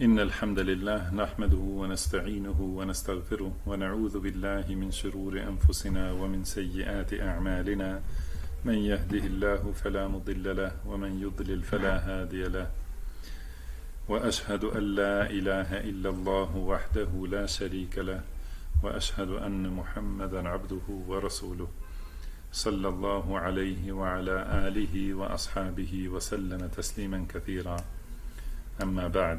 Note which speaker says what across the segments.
Speaker 1: إن الحمد لله نحمده ونستعينه ونستغفره ونعوذ بالله من شرور أنفسنا ومن سيئات أعمالنا من يهده الله فلا مضل له ومن يضلل فلا هادي له وأشهد أن لا إله إلا الله وحده لا شريك له وأشهد أن محمدا عبده ورسوله صلى الله عليه وعلى آله وأصحابه وسلم تسليما كثيرا أما بعد.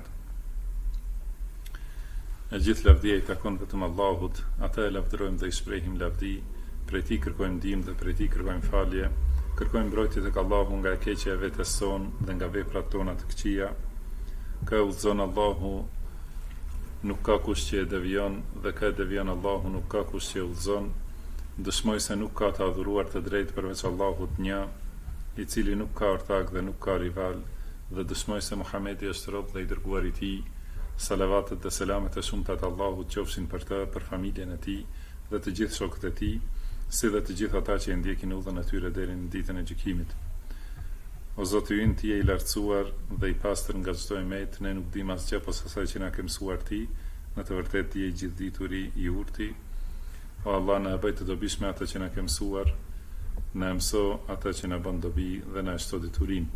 Speaker 1: E gjithë lavdia I takon vetëm Allahut, ata e lavdërojmë dhe I shprehim lavdi, prej Tij kërkojmë ndihmë dhe prej Tij kërkojmë falje, kërkojmë mbrojtje tek Allahu nga e keqja e vetes sonë dhe nga veprat tona të këqija. Ka udhëzon Allahu, nuk ka kush që e devijon, dhe ka devijon Allahu, nuk ka kush që e udhëzon. Dëshmoj se nuk ka të adhuruar të drejtë përveç Allahut një, I cili nuk ka ortak dhe nuk ka rival, dhe dëshmoj se Muhamedi është rob dhe I dërguar I Tij. Salavatet dhe selamet e shumta të Allahut qofshin për të, për familjen e tij dhe të gjithë shokët e tij, si dhe të gjithë ata që e ndjekin udhën e tyre deri në ditën e gjykimit. O Zoti ynë, Ti je I lartësuar dhe I pastër nga çdo emet, ne nuk dim asgjë posa asaj që na ke mësuar Ti, në të vërtetë Ti je I gjithdituri, I urti. O Allah, na bëj të dobishme atë që na ke mësuar, na mëso atë që na bën dobi dhe na shto diturinë.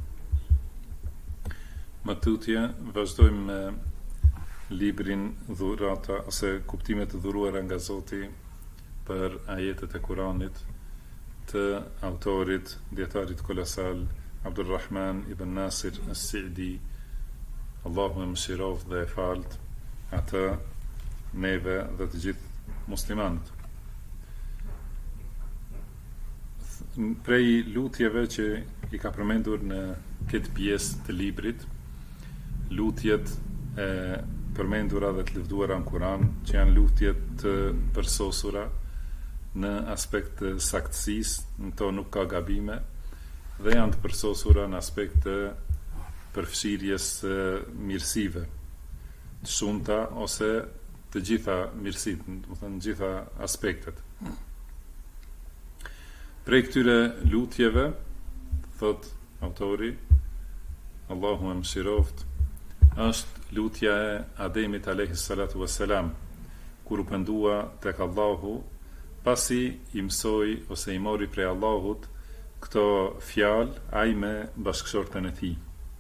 Speaker 1: Më tutje, vazhdojmë me librin dhurata ose kuptimet të dhuruara nga Zoti për ajetet e Kuranit të autorit, djetarit kolosal Abdulrahman ibn Nasir as-Sa'di. Allahu e mëshiroft dhe e falt atë, neve dhe të gjithë muslimanët. Prej lutjeve që I ka përmendur në këtë pjesë të librit, lutjet e përmendura dhe të lëvduara në Kur'an, që janë lutjet të përsosura në aspekt të saktësisë, në to nuk ka gabime, dhe janë të përsosura në aspekt të përfshirjes mirësive, të shumta ose të gjitha mirësitë, do të thënë gjitha aspektet. Prej këtyre lutjeve, thot autori, Allahu e mëshiroft, është lutja e Ademit alayhis salatu wassalam, kur u pendua tek Allahu, pasi I mësoi ose I mori prej Allahut këto fjalë ai me bashkëshorten e tij.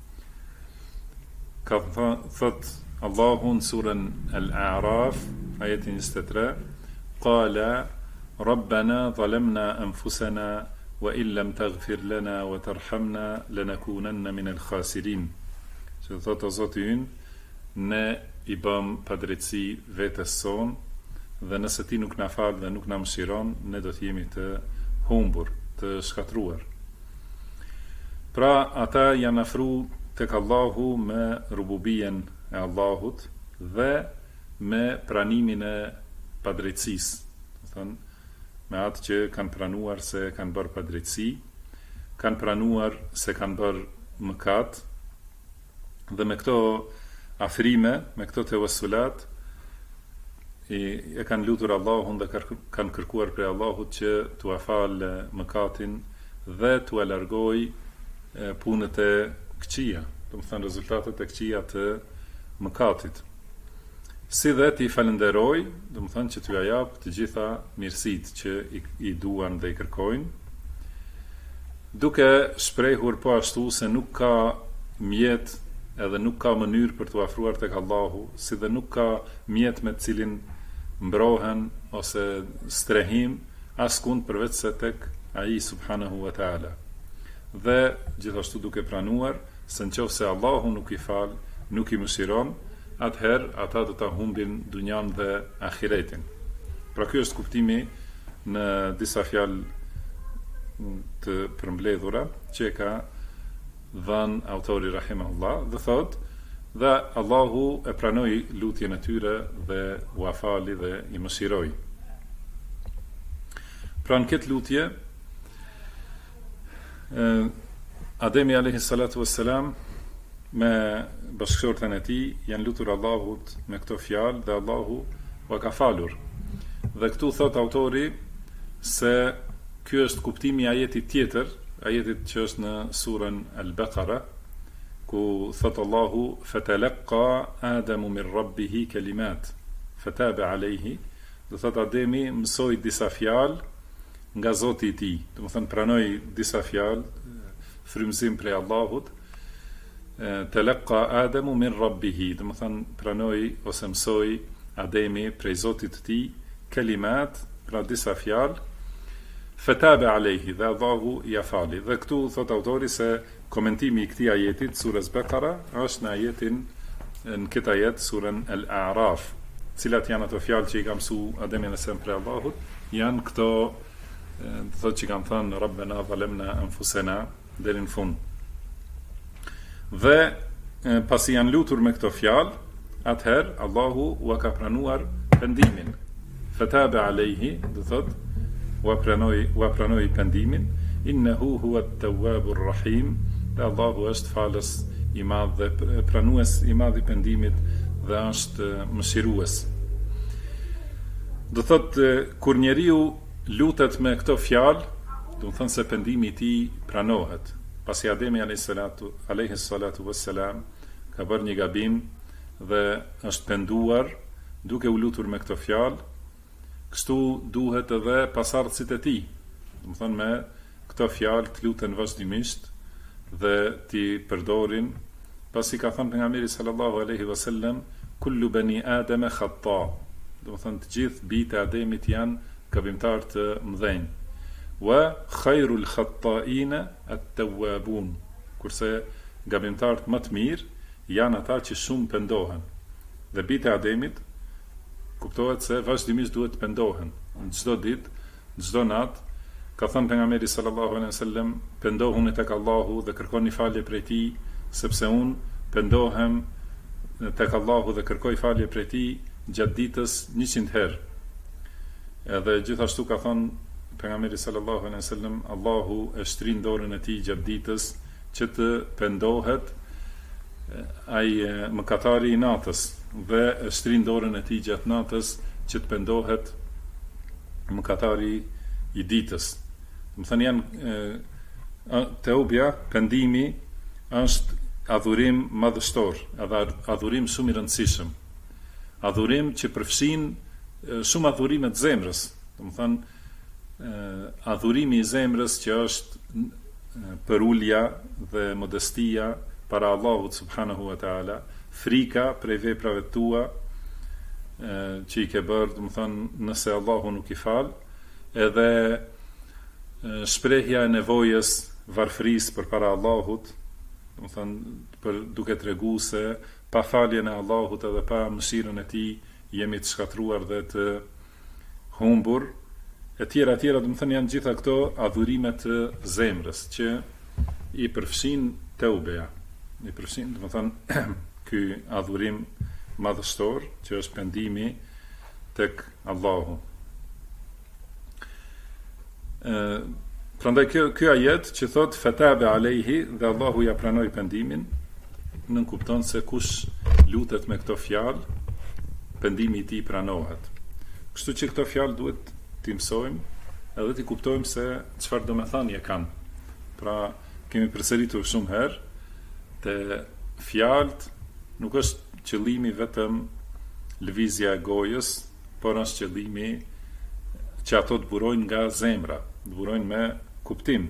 Speaker 1: Ka thot Allahu në surën Al-A'raf, ajeti 23, qala rabbana zalamna anfusana wa in lam taghfir lana wa tarhamna lanakunanna min al-khasirin. Që thot o Zoti ynë, ne I bëm padrejtësi vetes son, dhe nëse Ti nuk na fal dhe nuk na mëshiron, ne do të jemi të humbur, të shkatruar. Pra ata janë afru tek Allahu me rububien e Allahut dhe me pranimin e padrejtësisë. Do thënë, me atë që kanë pranuar se kanë bërë padrejtësi, kanë pranuar se kanë bërë mëkat, dhe me këto afrime, me këto tevassulat, e kanë lutur Allahun dhe kanë kërkuar prej Allahut që t'u afalë mëkatin dhe t'u largoj punët e këqija, do të thënë rezultatet e këqija të mëkatit. Si dhe t'i falenderoj, do të thënë që t'u jap të gjitha mirësitë që I duan dhe I kërkojnë, duke shprehur po ashtu se nuk ka mjet edhe nuk ka mënyrë për t'u afruar tek Allahu, si dhe nuk ka mjet me cilin mbrohen ose strehim askund përveç se tek ai subhanahu wa taala. Dhe gjithashtu duke pranuar se nëse Allahu nuk I fal, nuk I mëshiron, atëherë ata do ta humbin dunjan dhe ahiretin. Pra ky është kuptimi në disa fjalë të përmbledhura që ka dhan autori rahimahullah, dhe thot dhe Allahu e pranoi lutjen e tyre dhe u afali dhe I mëshiroi. Pra në këtë lutje Ademi alayhis salatu wassalam me bashkëshorten e tij janë lutur Allahut me këto fjalë dhe Allahu u ka falur. Dhe këtu thot autori se ky është kuptimi I ajetit tjetër, ajetit që është në surën Al-Baqara, ku thot Allahu fatalaqa Adamu min rabbihi kalimat fataba alayhi, do thot Ademi mësoi disa fjalë nga Zoti i tij, do të thënë pranoi disa fjalë frymëzim prej Allahut. Talaqa Adamu min rabbihi, do të thënë pranoi ose mësoi Ademi prej Zotit të tij kalimat, pra disa fjalë. Fataba alayhi, dhe Allahu ja fali. Dhe këtu thot autori se komentimi i këtij ajetit surës Bekara është në ajetin, në këtë ajet surën Al-A'raf, cilat janë ato fjalë që i ka mësuar Ademi në sen për Allahut, janë këto, thot që kanë thënë Rabbena zalemna anfusena deri në fund. Dhe pasi janë lutur me këto fjalë, atëherë Allahu u ka pranuar pendimin. Fataba alayhi, do thot u pranoi pendimin. Innehu huwa at-tawwabur rahim, dhe Allahu është falës i madh dhe pranues i madh i pendimit dhe është mëshirues. Do thot kur njeriu lutet me këto fjalë, do të thonë se pendimi i tij pranohet. Pasi Ademi alayhi salatu wassalam ka bërë një gabim dhe është penduar duke u lutur me këto fjalë, kështu duhet edhe pasardhësit e tij, do të thonë me këto fjalë të luten vazhdimisht dhe ti përdorin, pasi ka thënë pejgamberi sallallahu alaihi wasallam kullu bani adama khata, do të thonë të gjithë bijtë e Ademit janë gabimtar të mëdhenj. Wa khairul khatta'ina at-tawwabun, kurse gabimtarët më të mirë janë ata që shumë pendohen. Dhe bijtë e Ademit kuptohet se vazhdimisht duhet të pendohen në çdo ditë, çdo natë. Ka thënë pejgamberi sallallahu alaihi wasallam, pendohuni tek Allahu dhe kërkoni falje prej tij, sepse unë pendohem tek Allahu dhe kërkoj falje prej tij gjatë ditës 100 herë. Edhe gjithashtu ka thënë pejgamberi sallallahu alaihi wasallam, Allahu e shtrin dorën e tij gjatë ditës që të pendohet ai mëkatari i natës, dhe e shtrin dorën e tij gjatë natës që të pendohet mëkatari i ditës. Më thënë janë teubja, pendimi është adhurim madhështor, edhe adhurim shumë i rëndësishëm, adhurim që përfshin shumë adhurime të zemrës, do të thënë adhurimi i zemrës që është përulja dhe modestia para Allahut subhanahu wa taala, frika prej veprave tua që i ke bërë, do të thënë nëse Allahu nuk i fal, edhe shprehja e nevojës varfërisë përpara Allahut, do të thënë duke treguar se pa faljen e Allahut edhe pa mëshirën e tij jemi të shkatruar dhe të humbur, e tjera, do të thënë janë gjitha këto adhurime të zemrës që i përfshin teubeja, i përfshin, do të thënë ky adhurim madhështor që është pendimi tek Allahu. Prandaj ky ajet që thot fataba alayhi dhe Allahu ja pranoi pendimin, nën kupton se kush lutet me këto fjalë, pendimi i tij pranohet. Kështu që këto fjalë duhet t'i mësojmë edhe t'i kuptojmë se çfarë domethënie kanë. Pra kemi përsëritur shumë herë te fjalët nuk është qëllimi vetëm lëvizja e gojës, por është qëllimi që ato të burojnë nga zemra, të burojnë me kuptim.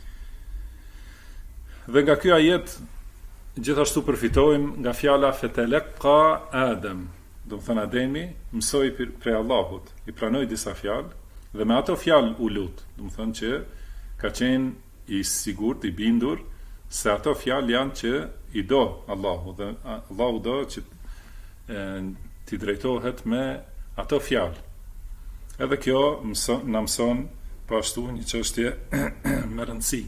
Speaker 1: Dhe nga ky ajet gjithashtu përfitojmë nga fjala fatalaqa Adam, do të thënë Ademi mësoi prej Allahut, i pranoi disa fjalë dhe me ato fjalë u lut, do të thënë që ka qenë i sigurt, i bindur se ato fjalë janë që i do Allahu, dhe Allahu do që t'i drejtohet me ato fjalë. Edhe kjo na mëson pashtu një çështje me rëndësi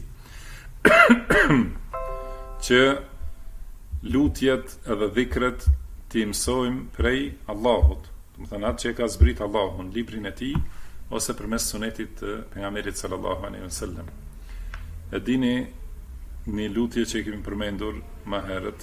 Speaker 1: që lutjet edhe dhikret t'i mësojmë prej Allahut, do të thënë atë që e ka zbrit Allahu në librin e tij ose përmes sunetit të pejgamberit sallallahu alaihi wasallam. E dini një lutje që kemi përmendur më herët,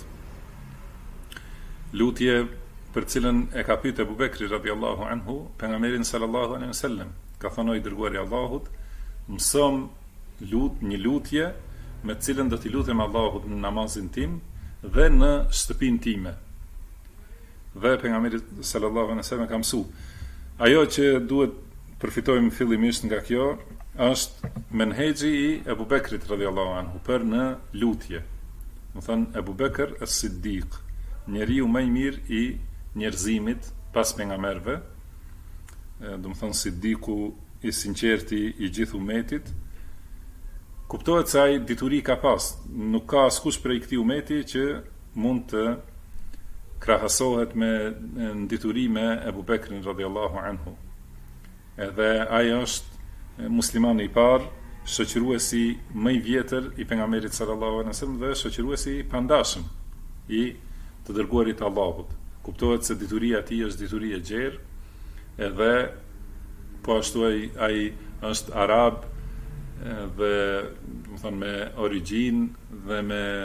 Speaker 1: lutje për cilën e ka pyetur Abu Bekri radhiyallahu anhu pejgamberin sallallahu alaihi wasallam, ka thënë i dërguari i Allahut, mësom një lutje me të cilën do t'i lutem Allahut në namazin tim dhe në shtëpinë time. Dhe pejgamberi sallallahu alaihi wasallam ka mësuar. Ajo që duhet përfitojmë fillimisht nga kjo është menhexhi i Ebu Bekrit radhiyallahu anhu për në lutje. Do thënë Ebu Bekr as-Siddiq, njeriu më i mirë i njerëzimit pas pejgamberëve. Do thënë Siddiku i sinqerti i gjithë umetit. Kuptohet se ai dituri ka pas. Nuk ka askush prej këtij umeti që mund të krahasohet me dituri me Ebu Bekrin radhiyallahu anhu. Edhe ai është muslimani i parë, shoqëruesi më i vjetër i pejgamberit sallallahu alaihi wasallam dhe shoqëruesi i pandashëm i të dërguarit të Allahut. Kuptohet se dituria e tij është dituri e gjerë, edhe po ashtu ai është arab dhe do të thonë me origjinë dhe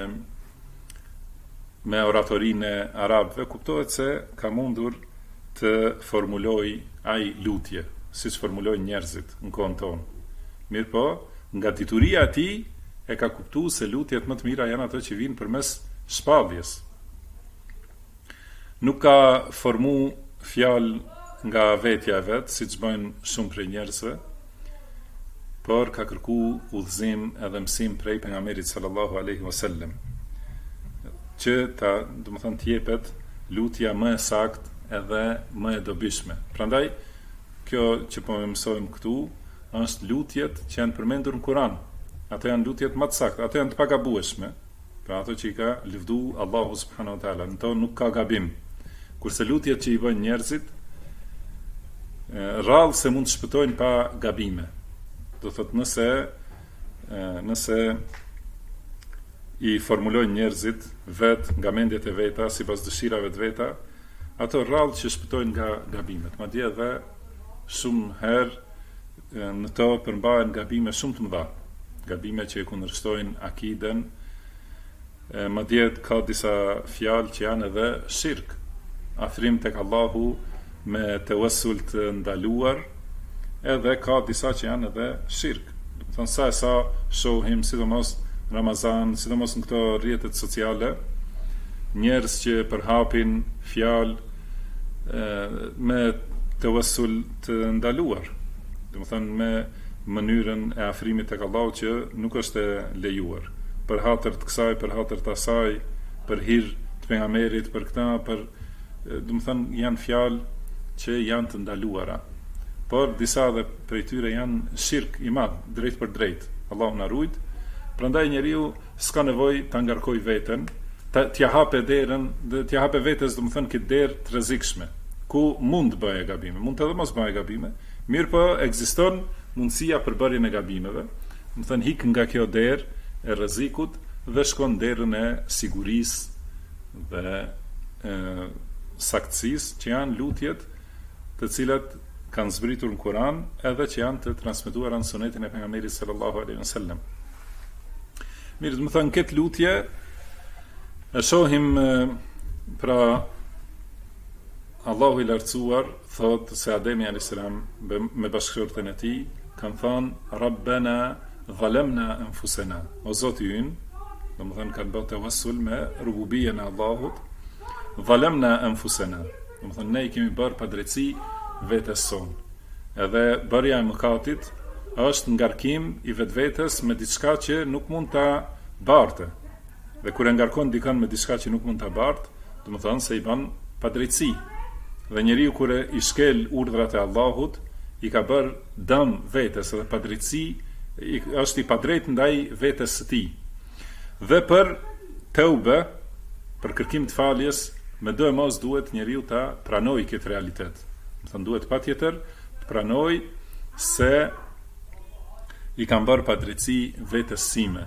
Speaker 1: me oratorinë e arabëve, kuptohet se ka mundur të formuloj ai lutje, siç formulojnë njerëzit në kohën tonë. Mirë po, nga dituria e tij e ka kuptuar se lutjet më të mira janë ato që vijnë përmes shpalljes. Nuk ka formu fjalë nga vetja e vet, siç bëjnë shumë prej njerëzve, por ka kërku udhëzim edhe mësim prej pejgamberit sallallahu alaihi wasallam, që do të thonë të jepet lutja më e saktë edhe më e dobishme. Prandaj kjo që po mësojmë këtu është lutjet që janë përmendur në Kur'an. Ato janë lutjet më të sakta, ato janë të pagabueshme. Pra ato që i ka lëvdu Allahu subhanahu wa taala, në to nuk ka gabim. Kurse lutjet që i bëjnë njerëzit, rrallë se mund të shpëtojnë pa gabime. Do thotë nëse i formulojnë njerëzit vetë nga mendjet e veta, sipas dëshirave të veta, ato rrallë që shpëtojnë nga gabimet. Madje edhe shumë herë në to përmbahen gabime shumë të mëdha, gabime që e kundërshtojnë akiden. Madje ka disa fjalë që janë edhe shirk, afrim tek Allahu me tawassul të ndaluar, edhe ka disa që janë edhe shirk. Do të thonë sa shohim, sidomos Ramazan, sidomos në këto rrjetet sociale, njerëz që përhapin fjalë me tawassul të ndaluar. Do të thonë me mënyrën e afrimit tek Allahu që nuk është e lejuar. Për hatër të kësaj, për hatër të asaj, për hir të pejgamberit, për këta, do të thonë janë fjalë që janë të ndaluara. Por disa dhe prej tyre janë shirk i madh, drejt për drejt. Allahu na ruaj. Prandaj njeriu s'ka nevojë ta ngarkoj veten, t'ia hape derën, t'ia hape vetes, do të thonë këtë derë të rrezikshme, ku mund të bëjë gabime, mund të edhe mos bëjë gabime, mirë po ekziston mundësia për bërjen e gabimeve. Do të thonë hik nga kjo derë e rrezikut dhe shkon derën e sigurisë dhe saktësisë, që janë lutjet të cilat kanë zbritur në Kur'an edhe që janë të transmetuara në sunetin e pejgamberit sallallahu alaihi wasallam. Mirë, do të thonë këtë lutje e shohim pra Allahu i lartësuar thot se Ademi alayhis salam me bashkëshortën e tij kanë thënë Rabbana zalamna anfusana, o Zoti ynë, do të thonë kanë bërë tawassul me rububien e Allahut, zalamna anfusana, do të thonë ne i kemi bërë padrejti vetes sonë. Edhe bërja e mëkatit është ngarkim i vetvetes me diçka që nuk mund ta barte. Dhe kur e ngarkon dikën me diçka që nuk mund ta barte, do të thonë se i bën padrejti. Dhe njeriu kur i shkel urdhrat e Allahut, i ka bërë dëm vetes dhe padrejti, është i padrejt ndaj vetes së tij. Dhe për teube, për kërkim të faljes, me do e mos duhet njeriu ta pranojë këtë realitet. Do thonë duhet patjetër të pranojë se i kam bërë padrejti vetes sime.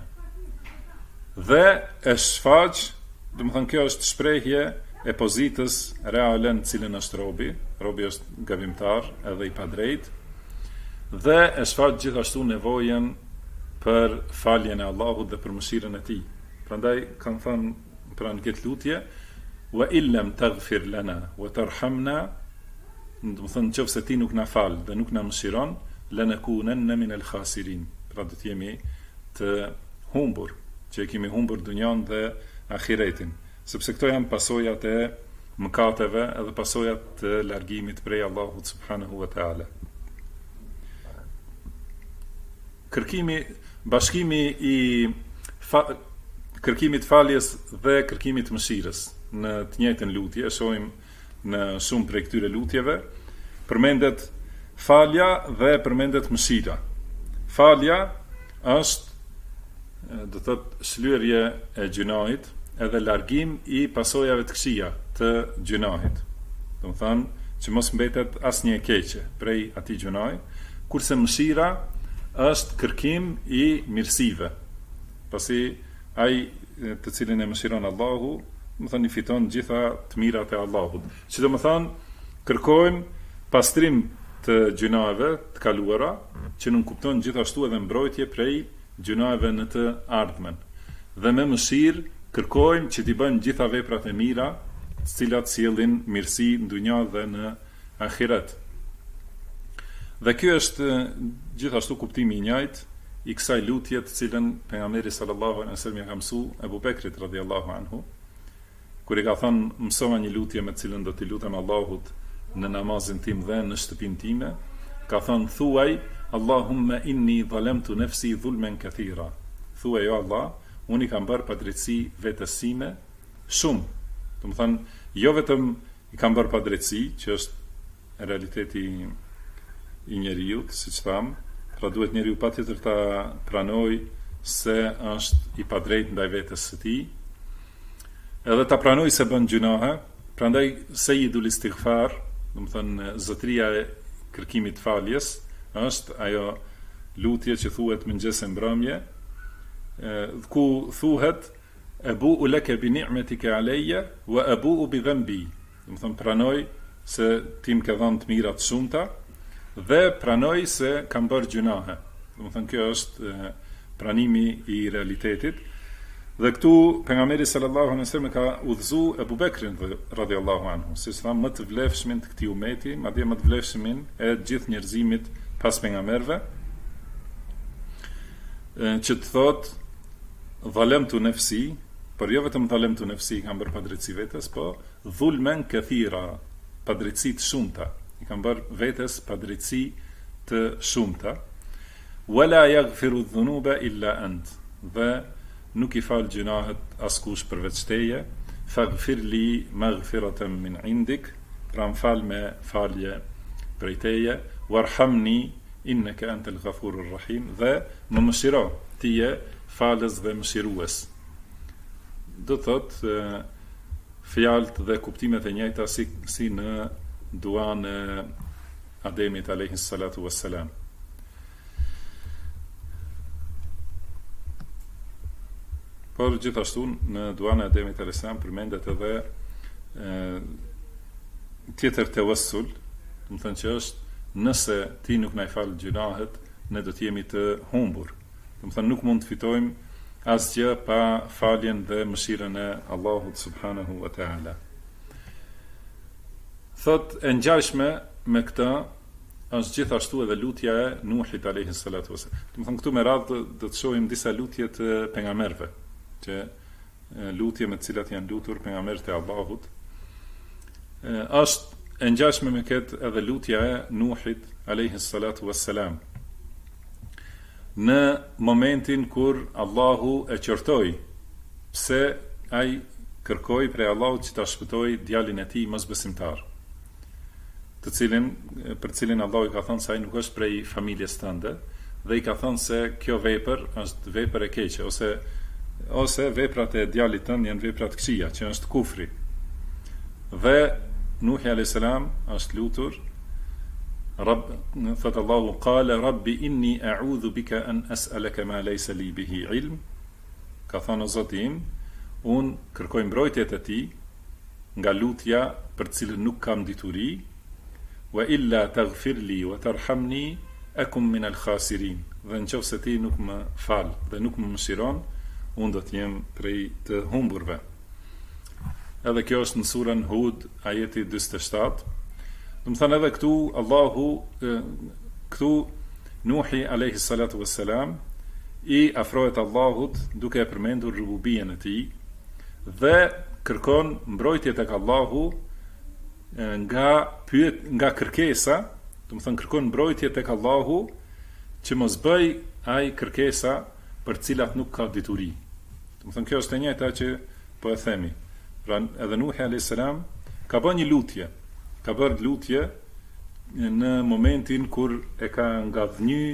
Speaker 1: Dhe e shfaq, do të thonë kjo është shprehje e pozitës reale në cilën është robi. Robi është gabimtar edhe i padrejt. Dhe e shfaq gjithashtu nevojën për faljen e Allahut dhe për mëshirën e tij. Prandaj kanë thënë pra në këtë lutje, wa illam taghfir lana wa tarhamna, do të thonë nëse ti nuk na fal dhe nuk na mëshiron, lanakunanna min al-khasirin. Pra do të jemi të humbur, që kemi humbur dunjan dhe ahiretin, sepse këto janë pasojat e mëkateve edhe pasojat të largimit prej Allahut subhanahu wa taala. Bashkimi i kërkimit faljes dhe kërkimit mëshirës në të njëjtën lutje, shohim në shumë prej këtyre lutjeve, përmendet falja dhe përmendet mëshira. Falja është, do thot, shlyerje e gjunahit edhe largim i pasojave të këqija të gjunahit. Do të thonë që mos mbetet asnjë e keqe prej atij gjunahi, kurse mëshira është kërkim i mirësive. Pasi ai të cilin e mëshiron Allahu, do të thonë i fiton gjitha të mirat e Allahut. Që do të thonë kërkojmë pastrim të gjunave të kaluara, që nuk kupton gjithashtu edhe mbrojtje prej gjunave në të ardhmen. Dhe me mëshirë kërkojmë që t'i bëjmë gjitha veprat e mira, të cilat sjellin mirësi në dunja dhe në ahiret. Dhe ky është gjithashtu kuptimi i njëjtë i kësaj lutje të cilën pejgamberi sallallahu alaihi wasallam ja ka mësuar Abu Bekrit radhiyallahu anhu, kur i ka thënë mësova një lutje me të cilën do t'i lutem Allahut në namazin tim dhe në shtëpinë time, ka thënë thuaj Allahumma inni zalamtu nafsi dhulman kathira. Thuaj jo Allah, unë i kam bërë padrejtësi vetes sime shumë. Do të thënë, jo vetëm i kam bërë padrejtësi, që është realiteti i njeriut, siç tham, pra duhet njeriu patjetër ta pranoj se është i padrejt ndaj vetes së tij, edhe ta pranoj se bën gjunahe, prandaj sejidul istighfar, do të thënë zotëria e kërkimit faljes, është ajo lutje që thuhet mëngjes e mbrëmje, ku thuhet ebu'u laka bi ni'matika alayya wa ebu'u bi dhanbi. Do të thënë pranoj se ti më ke dhënë të mira të shumta dhe pranoj se kam bërë gjunahe. Do të thënë kjo është pranimi i realitetit. Dhe këtu pejgamberi sallallahu alaihi wasallam ka udhëzuar Abu Bekrin radhiyallahu anhu, si sa më të vlefshmin të këtij umeti, madje më të vlefshmin e gjithë njerëzimit pas pejgamberëve, që të thot dhalemtu nefsi, por jo vetëm dhalemtu nefsi, kam bërë padrejtësi vetes, po dhulmen kathira, padrejtësi të shumta, i kam bërë vetes padrejtësi të shumta, wala yaghfiru dhunuba illa ant, dhe nuk i fal gjunahet askush përveç teje, faghfir li maghfiratan min indik, pra më fal me falje prej teje, warhamni innaka antal ghafurur rahim, dhe më mëshiro, ti je falës dhe mëshirues. Do thot fjalët dhe kuptimet e njëjta si në duan e Ademit alayhi salatu wassalam. Por gjithashtu në duan e Ademit alayhi salam përmendet edhe tjetër tawassul, do të thënë që është nëse ti nuk na i fal gjunahet, ne do të jemi të humbur. Do të thënë nuk mund të fitojmë asgjë pa faljen dhe mëshirën e Allahut subhanahu wa taala. Thot e ngjashme me këtë është gjithashtu edhe lutja e Nuhit alayhi salatu wasallam. Do të thënë këtu me radhë do të shohim disa lutje të pejgamberëve, që lutje me të cilat janë lutur pejgamberët e Allahut. Është e ngjashme me këtë edhe lutja e Nuhit alayhi salatu wassalam. Në momentin kur Allahu e qortoi pse ai kërkoi prej Allahut që ta shpëtoi djalin e tij mosbesimtar, për cilin Allahu i ka thënë se ai nuk është prej familjes tënde, dhe i ka thënë se kjo vepër është vepër e keqe, ose veprat e djalit tënd janë veprat këqija, që është kufri. Dhe Nuhi alayhis salam është lutur, thot Allahu qala rabbi inni a'udhu bika an as'alaka ma laysa li bihi ilm, ka thënë o Zoti im, unë kërkoj mbrojtjet e tij nga lutja për cilën nuk kam dituri, wa illa taghfir li wa tarhamni akum min al-khasirin, dhe nëse ti nuk më fal dhe nuk më mëshiron, unë do të jem prej të humburve. Edhe kjo është në surën Hud, ajeti 47. Do të thënë edhe këtu Allahu, këtu Nuhi alayhi salatu wassalam i afrohet Allahut duke e përmendur rububien e tij dhe kërkon mbrojtje tek Allahu nga kërkesa, do të thënë kërkon mbrojtje tek Allahu që mos bëj ai kërkesa për cilat nuk ka dituri. Do të thënë kjo është e njëjta që po e themi. Pra edhe Nuhi alayhis salam ka bërë një lutje. Ka bërë lutje në momentin kur e ka ngavnjy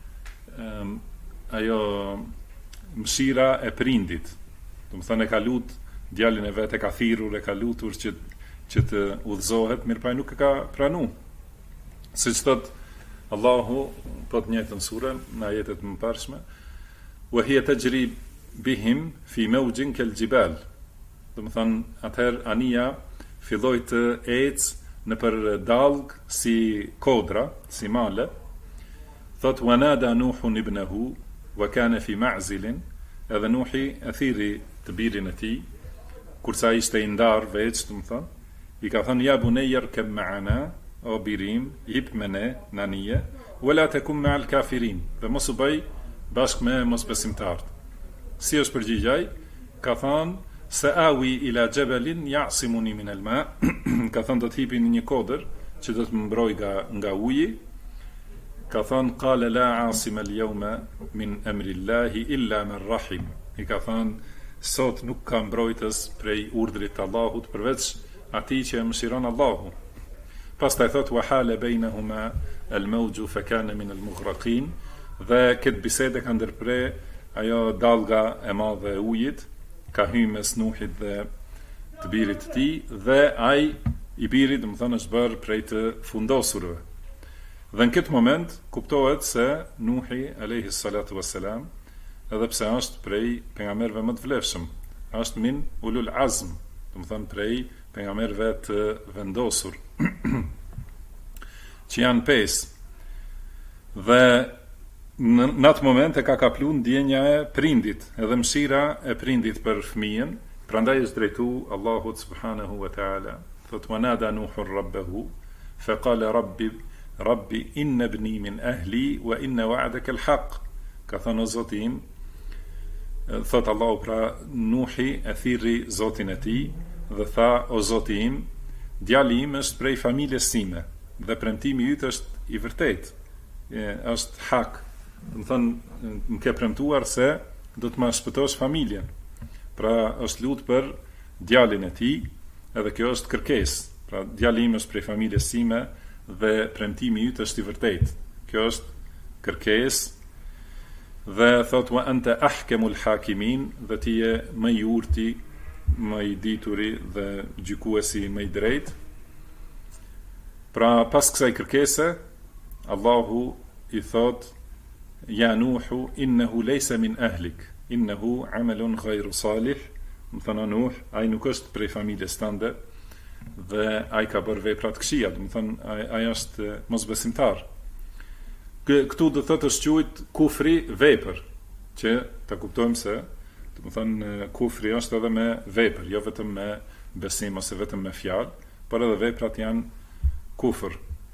Speaker 1: ajo mëshira e prindit. Do të thënë e ka lut djalin e vet, e ka thirrur, e ka lutur që të udhëzohet, mirëpa nuk e ka pranu. Siç thot Allahu po të njëjtën sure në ajetet më parshme, wa hiya tajri bihim fi mawjin kal jibal. Do të thënë atëherë anija filloi të ecë në për dallg si kodra, si male. Thot wa nada Nuhun ibnahu wa kana fi ma'zilin, edhe Nuhi e thiri të birin e tij, kursa ishte i ndar veç, do të thënë, i ka thënë ja bunayya rkab ma'ana, o birim, jip me ne, nanije, wala takum ma'al kafirin, dhe mos u bëj bashkë me mosbesimtarët. Si është përgjigjaj? Ka thënë se awi ila jabalin ya'simuni min al-ma, ka thënë do të hipi në një kodër që do të më mbroj nga uji. Ka thënë qala la asima al-yawma min amri Allahi illa man rahim. I ka thënë sot nuk ka mbrojtës prej urdhrit të Allahut përveç atij që e mëshiron Allahu. Pastaj thot wa hala bainahuma al-mawju fa kana min al-mughraqin, dhe këtë bisede ka ndërpre ajo dallga e madhe e ujit, ka hyrë mes Nuhit dhe të birit të tij, dhe ai i biri, do të thënë, është bërë prej të fundosurve. Dhe në këtë moment kuptohet se Nuhi alayhi salatu wassalam, edhe pse është prej pejgamberëve më të vlefshëm, është min ulul azm, do të thënë prej pejgamberëve të vendosur, që janë 5. Dhe në atë moment e ka kaplu ndjenja e prindit, edhe mëshira e prindit për fëmijën, prandaj është drejtu Allahut subhanahu wa ta'ala. Thot wa nada Nuhun rabbahu fa qala rabbi inna ibni min ahli wa inna wa'daka al-haq. Ka thënë o Zoti im, thot Allahu pra Nuhi e thirri Zotin e tij dhe tha o Zoti im, djali im është prej familjes time dhe premtimi yt është i vërtet, është hak. Do të thënë më ke premtuar se do të më shpëtosh familjen. Pra është lut për djalin e tij, edhe kjo është kërkesë. Pra djali im është prej familjes time dhe premtimi yt është i vërtet. Kjo është kërkesë. Dhe thot wa anta ahkamul hakimin, dhe ti je më i urti, më i dituri dhe gjykuesi më i drejtë. Pra pas kësaj kërkese, Allahu i thot ja Nuhu innehu laysa min ahlik, innehu amalun ghayru salih. Më thënë Nuh, ai nuk është prej familjes tënde dhe ai ka bërë vepra të këqija, do të thënë ai është mosbesimtar. Këtu do thotë është quajt kufri vepër, që ta kuptojmë se do të thënë kufri është edhe me vepër, jo vetëm me besim ose vetëm me fjalë, por edhe veprat janë kufër.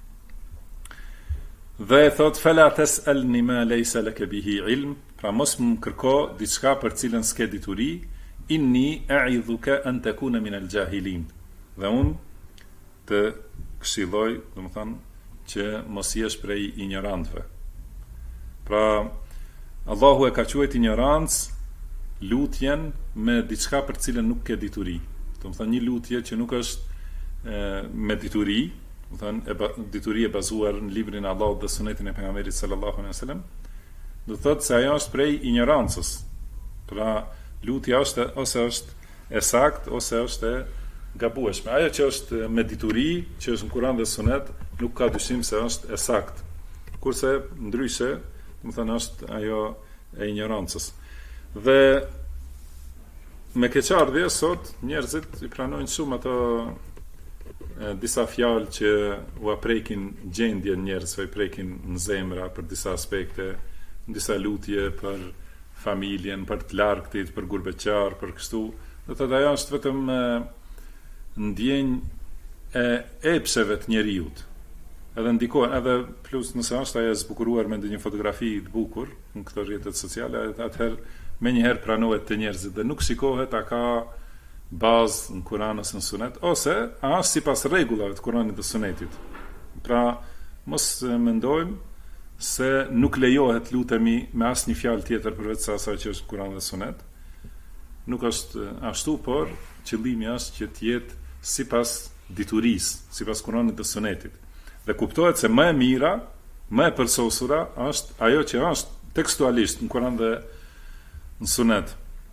Speaker 1: Dhe thot fala tas'alni ma laysa laka bihi ilm, pra mos më kërko diçka për cilën s'ke dituri, inni a'idhuka an takuna min al-jahilin. Dhe unë të këshilloj, do të thënë, që mos jesh prej ignorantëve. Pra Allahu e ka quajtur ignorancë lutjen me diçka për cilën nuk ke dituri. Do të thënë një lutje që nuk është me dituri, do të thënë dituri e bazuar në librin e Allahut dhe sunetin e pejgamberit sallallahu alaihi wasallam, do thotë se ajo është prej ignorancës. Pra lutja është ose është e saktë ose është e gabueshme. Ajo që është me dituri, që është në Kur'an dhe Sunet, nuk ka dyshim se është e saktë. Kurse ndryshe, do të thënë është ajo e ignorancës. Dhe me keqardhje sot njerëzit i pranojnë shumë ato disa fjalë që u aprekin gjendjen njerëzve, i prekin në zemra për disa aspekte, disa lutje për familjen, për të largëtit, për gurbeqar, për kështu. Do thotë ajo është vetëm ndjenjë e epsheve të njeriut. Edhe ndikohen, edhe plus nëse është ajo e zbukuruar me ndonjë fotografi të bukur në këto rrjetet sociale, atëherë menjëherë pranohet te njerëzit dhe nuk shikohet a ka bazë në Kur'an ose në Sunet, ose a është sipas rregullave të Kur'anit dhe Sunetit. Pra, mos mendojmë se nuk lejohet lutemi me asnjë fjalë tjetër përveç asaj që është Kur'an dhe Sunet. Nuk është ashtu, por qëllimi është që të jetë sipas diturisë, sipas Kur'anit dhe Sunetit. Dhe kuptohet se më e mira, më e përsosura është ajo që është tekstualisht në Kur'an dhe në Sunet.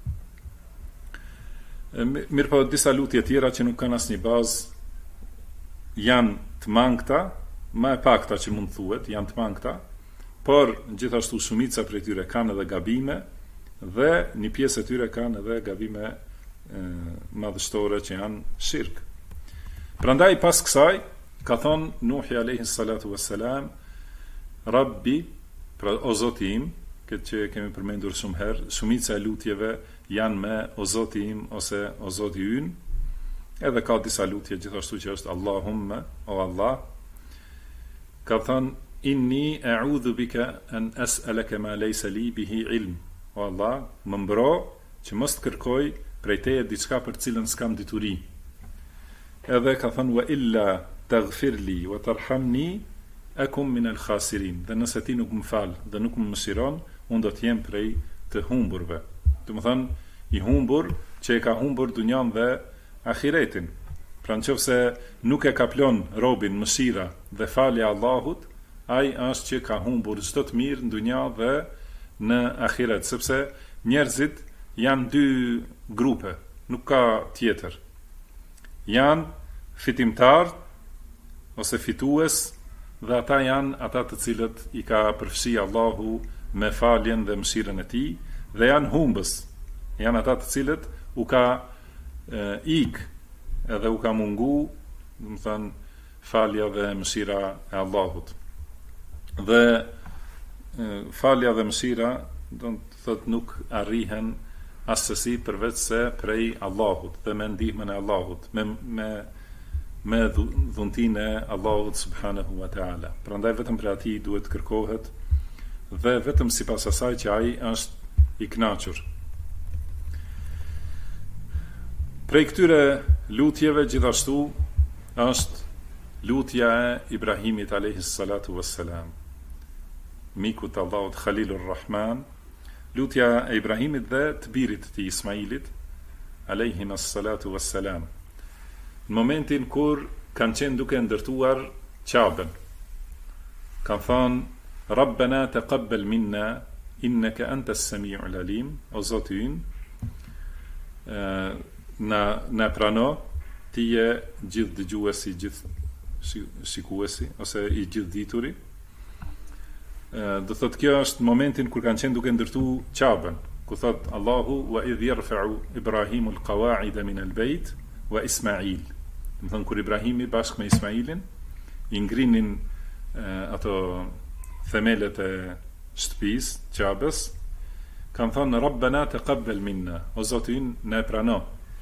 Speaker 1: Mirë po, disa lutje tjera që nuk kanë asnjë bazë janë të mangta, më e pakta që mund thuhet, janë të mangta, por gjithashtu shumica prej tyre kanë edhe gabime dhe një pjesë e tyre kanë edhe gabime madhështore që janë shirk. Prandaj pas kësaj ka thonë Nuhi alayhi salatu wassalam, Rabbi, pra o Zoti im, këtë që kemi përmendur shumë herë, shumica e lutjeve janë me o Zoti im ose o Zoti ynë. Edhe ka disa lutje gjithashtu që është Allahumma, o Allah. Ka thënë inni a'udhu bika an as'alaka ma laysa li bihi ilm. O Allah, më mbro që mos të kërkoj prej teje diçka për cilën s'kam dituri. Edhe ka thënë wa illa taghfirli wa tarhamni akum min al-khasirin. Dhe nëse ti nuk më fal dhe nuk më mëshiron, unë do të jem prej të humburve. Do të thënë i humbur që e ka humbur dunjan dhe ahiretin. Pra nëse nuk e kaplon robin mëshira dhe falja e Allahut, ai është që ka humbur çdo të mirë në dunja dhe në ahiret, sepse njerëzit janë dy grupe, nuk ka tjetër. Janë fitimtar ose fitues dhe ata janë ata të cilët i ka përfshi Allahu me faljen dhe mëshirën e tij, dhe janë humbës, janë ata të cilët u ka ik edhe u ka mungu, do të thënë, falja dhe mëshira e Allahut. Dhe falja dhe mëshira do të thotë nuk arrihen asesi përveç se prej Allahut dhe me ndihmën e Allahut, me dhuntinë e Allahut subhanahu wa taala. Prandaj vetëm për atij duhet kërkohet dhe vetëm sipas asaj që ai është i kënaqur. Prej këtyre lutjeve gjithashtu është lutja e Ibrahimit alayhi salatu wassalam, mikut Allahut Khalilur Rahman, lutja e Ibrahimit dhe të birit të Ismailit alayhi salatu wassalam, në momentin kur kanë qenë duke ndërtuar Ka'ben. Kanë thënë Rabbana taqabbal minna innaka antas samiul alim, o Zoti ynë, na prano, ti je gjithë dëgjuesi, gjithë shikuesi ose i gjithë dituri. Do thotë kjo është momentin kur kanë qenë duke ndërtu Ka'ben, ku thot Allahu wa idh yarfa'u Ibrahimu al-qawa'ida min al-bayt wa Ismail. Do thon kur Ibrahimi bashkë me Ismailin i ngrinin ato themelet e shtëpisë Ka'bes, kanë thënë Rabbana taqabbal minna, o Zoti na e prano.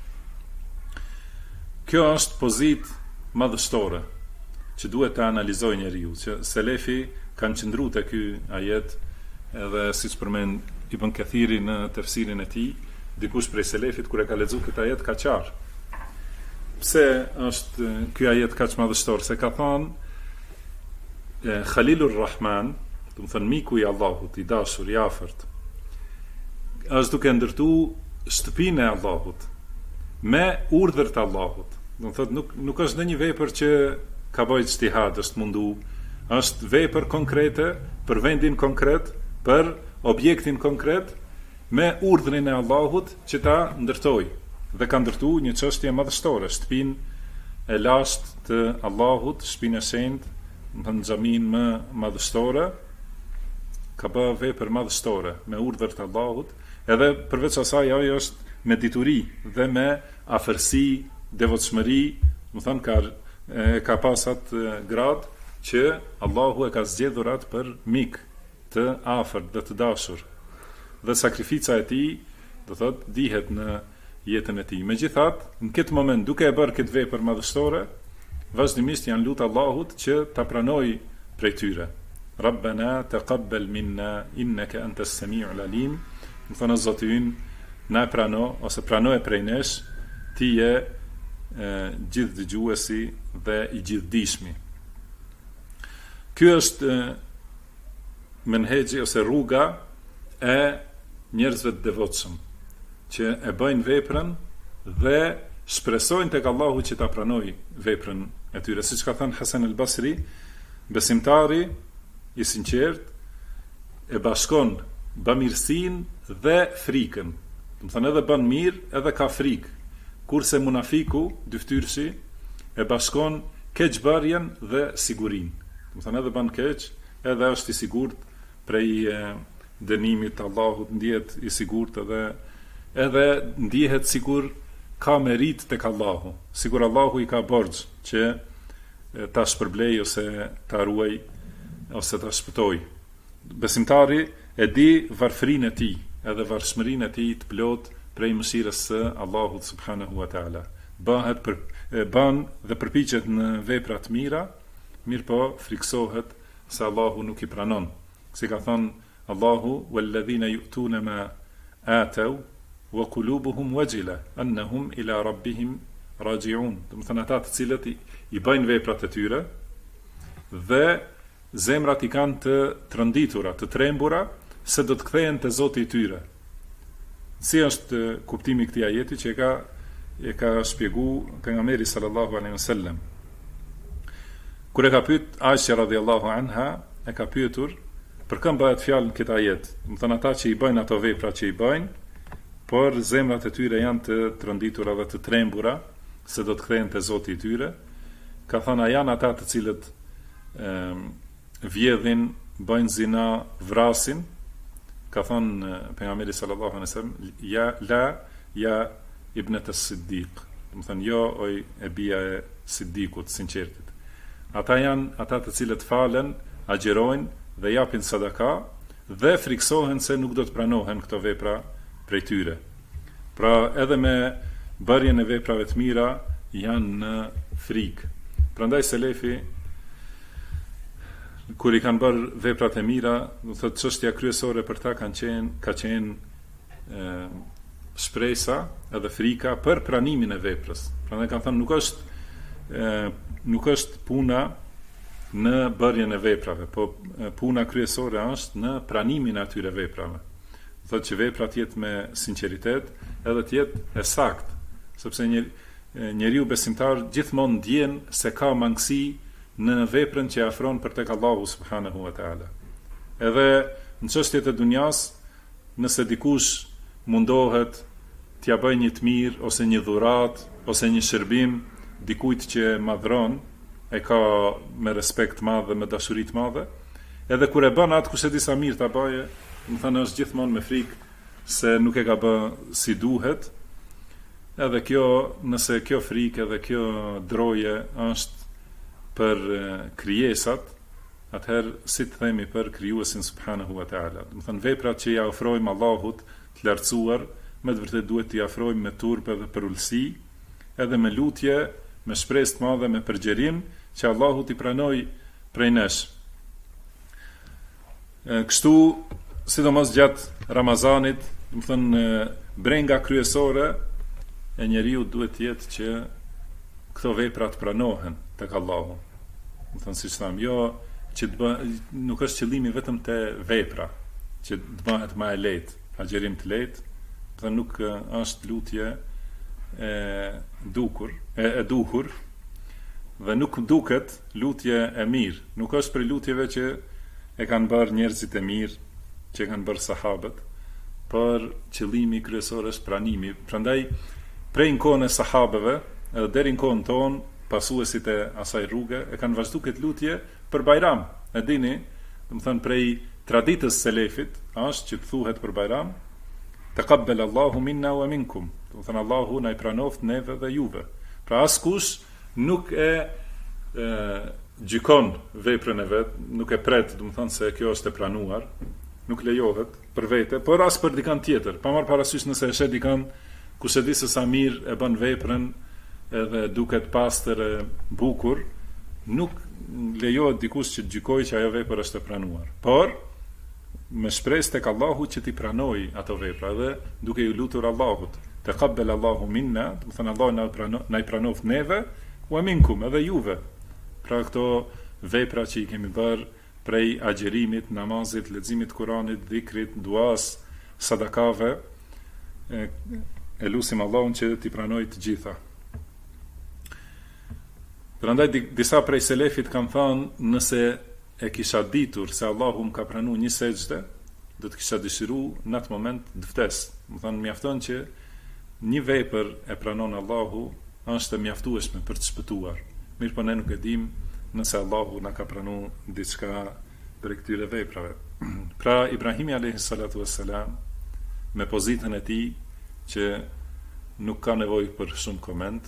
Speaker 1: Kjo është pozitë madhështore që duhet të analizoj njeriu, që selefi kanë qëndruar te ky ajet, edhe siç përmend Ibn Kathiri në tefsirin e tij, dikush prej selefit kur e ka lexuar këtë ajet ka qartë. Pse është ky ajet kaq madhështor? Se ka thënë Khalilur Rahman, do të thënë miku i Allahut, i dashur, i afërt, është duke ndërtuar shtëpinë e Allahut me urdhër të Allahut. Do të thotë nuk është ndonjë vepër që ka bëjë ijtihad, është mundu, është vepër konkrete për vendin konkret, për objektin konkret, me urdhrin e Allahut që ta ndërtoj. Dhe ka ndërtuar një çështje madhështore, shtëpinë e lashtë të Allahut, shtëpinë e shenjtë, në xhamin më madhështore, ka bërë vepër madhështore me urdhër të Allahut, edhe përveç asaj ajo është me dituri dhe me afërsi, devotshmëri, do thënë ka pasat grad që Allahu e ka zgjedhur atë për mik të afërt dhe të dashur. Dhe sakrifica e tij, do thotë, dihet në jetën e tij. Megjithatë, në këtë moment duke e bërë këtë vepër madhështore, vazhdimisht janë lutë Allahut që ta pranoj prej tyre. Rabbana taqabbal minna innaka antas samiul alim. Do thonë Zoti ynë na prano ose pranoje prej nesh, ti je gjithë dëgjuesi dhe i gjithdijshmi. Ky është menhexhi ose rruga e njerëzve të devotshëm, që e bëjnë veprën dhe shpresojnë tek Allahu që ta pranojë veprën e tyre. Siç ka thënë Hasan al-Basri, besimtari i sinqert e bashkon bamirësinë dhe frikën. Do të thonë edhe bën mirë, edhe ka frikë. Kurse munafiku, dyftyrshi, e bashkon keqbërjen dhe sigurinë. Do të thonë edhe bën keq, edhe është i sigurt prej dënimit të Allahut, ndihet i sigurt edhe ndihet sigur ka merit tek Allahu. Sigur Allahu i ka borxh që ta shpërblej ose ta ruaj ose ta shpëtoj. Besimtari e di varfërinë e tij, edhe varfërinë e tij të plot prej mëshirës së Allahut subhanahu wa taala. Bën dhe përpiqet në vepra të mira, mirë po friksohet se Allahu nuk i pranon. Si ka thënë Allahu, walladhina yu'tuna ma atau wa qulubuhum wajila annahum ila rabbihim raji'un. Do të thonë ata të cilët i bëjnë veprat e tyre dhe zemrat i kanë të trënditura, të trembura, se do të kthehen te Zoti i tyre. Si është kuptimi i këtij ajeti që e ka shpjeguar pejgamberi sallallahu alaihi wasallam. Kur e ka pyet Aisha radhiyallahu anha, e ka pyetur për kë bëhet fjalë në këtë ajet. Do të thonë ata që i bëjnë ato vepra që i bëjnë, por zemrat e tyre janë të trënditura dhe të trembura, se do të kthehen te Zoti i tyre. Ka thënë janë ata të cilët vjedhin, bëjnë zina, vrasin. Ka thënë pejgamberi sallallahu alaihi wasallam, ja ibnet as-Siddiq. Do të thonë jo oj e bija e Siddikut, sinqertit. Ata janë ata të cilët falen, agjerojnë dhe japin sadaka dhe friksohen se nuk do të pranohen këto vepra prej tyre. Pra edhe me bërjen e veprave të mira janë në frikë. Prandaj selefi kur i kanë bërë veprat e mira, do thotë çështja kryesore për ta ka qenë shpresa edhe frika për pranimin e veprës. Prandaj kanë thënë nuk është puna në bërjen e veprave, po puna kryesore është në pranimin e atyre veprave. Thotë që vepra të jetë me sinqeritet, edhe të jetë e saktë, sepse njeriu besimtar gjithmonë ndjen se ka mangësi në veprën që afron për tek Allahu subhanahu wa taala. Edhe në çështjet e dunjas, nëse dikush mundohet t'ja bëjë një të mirë ose një dhuratë ose një shërbim dikujt që madhron, e ka me respekt madh dhe me dashuri të madhe, edhe kur e bën atë kush e di sa mirë ta bëjë, më thënë është gjithmonë me frikë se nuk e ka bë si duhet. Edhe kjo, nëse kjo frikë edhe kjo droje është për krijesat, atëherë si të themi për krijuesin subhanahu wa taala. Do të thënë veprat që ja ofrojmë Allahut të lartësuar, me të vërtetë duhet t'i ofrojmë me turp edhe për ulësi, edhe me lutje, me shpresë të madhe, me përgjerim, që Allahu t'i pranoj prej nesh. Kështu, sidomos gjatë Ramazanit, do të thënë brenga kryesore e njeriu duhet të jetë që këto vepra të pranohen tek Allahu. Do të thënë siç tham, jo që nuk është qëllimi vetëm te vepra, që të bëhet më e lehtë, agjerim të lehtë, dhe nuk është lutje e duhur, dhe nuk duket lutje e mirë. Nuk është për lutjeve që e kanë bërë njerëzit e mirë, që kanë bërë sahabët, por qëllimi kryesor është pranimi. Prandaj prej në kohën e sahabëve edhe deri në kohën tonë, pasuesit e asaj rruge e kanë vazhduar këtë lutje për Bajram. E dini, do të thënë prej traditës selefit është që të thuhet për Bajram, taqabbal Allahu minna wa minkum. Do të thënë Allahu na i pranoft neve dhe juve. Pra askush nuk e gjykon veprën e vet, nuk e pret, do të thënë se kjo është e pranuar, nuk lejohet për vete, por as për dikant tjetër. Pa marr parasysh nëse e shet dikant kush e di se sa mirë e bën veprën edhe duket pastër e bukur, nuk lejohet dikush që të gjykojë që ajo vepër është e pranuar. Por me shpresë tek Allahu që t'i pranojë ato vepra dhe duke i lutur Allahut taqabbal Allahu minna, do të thënë Allah na i pranoft neve, wa minkum, edhe juve. Pra këto vepra që i kemi bërë prej agjerimit, namazit, leximit Kuranit, dhikrit, duas, sadakave, e lusim Allahun që t'i pranoj të gjitha. Prandaj disa prej selefit kanë thënë, nëse e kisha ditur se Allahu më ka pranuar një sejdë, do të kisha dëshiruar në atë moment të vdes. Do thënë mjafton që një vepër e pranon Allahu, është e mjaftueshme për të shpëtuar. Mirë, po ne nuk e dim nëse Allahu na ka pranuar diçka për këtyre veprave. Pra Ibrahimi alayhi salatu wassalam, me pozitën e tij që nuk ka nevojë për shumë koment,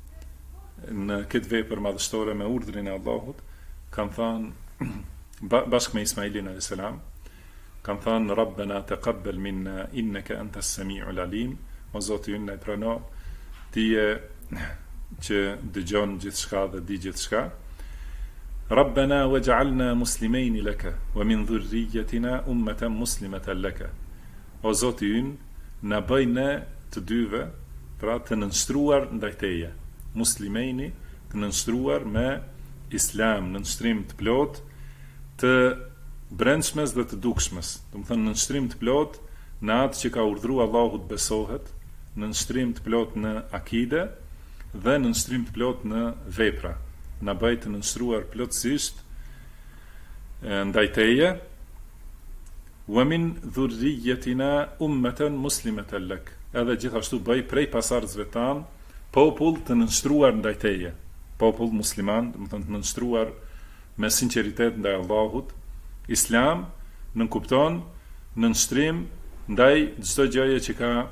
Speaker 1: në këtë vepër madhështore me urdhrin e Allahut, kanë thënë bashkë me Ismailin alayhis salam, kanë thënë Rabbana taqabbal minna innaka antas samiul alim, o Zoti ynë na prano, ti je që dëgjon gjithçka dhe di gjithçka. Rabbana waj'alna muslimin laka wa min dhurriyyatina ummatan muslimatan laka. O Zoti ynë, na bëj ne të dyve, pra të nënshtruar ndaj teje. Muslimeni, të nënshtruar me islam, nënshtrim të plot, të brendshmes dhe të dukshmes. Do të thënë nënshtrim të plot në atë që ka urdhëruar Allahu të besohet, nënshtrim të plot në akide dhe nënshtrim të plot në vepra. Na bëj të nënshtruar plotësisht ndaj teje. Wa min dhurriyyatina ummatan muslimatan lak. Edhe gjithashtu bëj prej pasardhësve tan popull të nënshtruar ndaj teje. Popull musliman, do të thënë të nënshtruar me sinqeritet ndaj Allahut. Islam nënkupton nënshtrim ndaj çdo gjëje që ka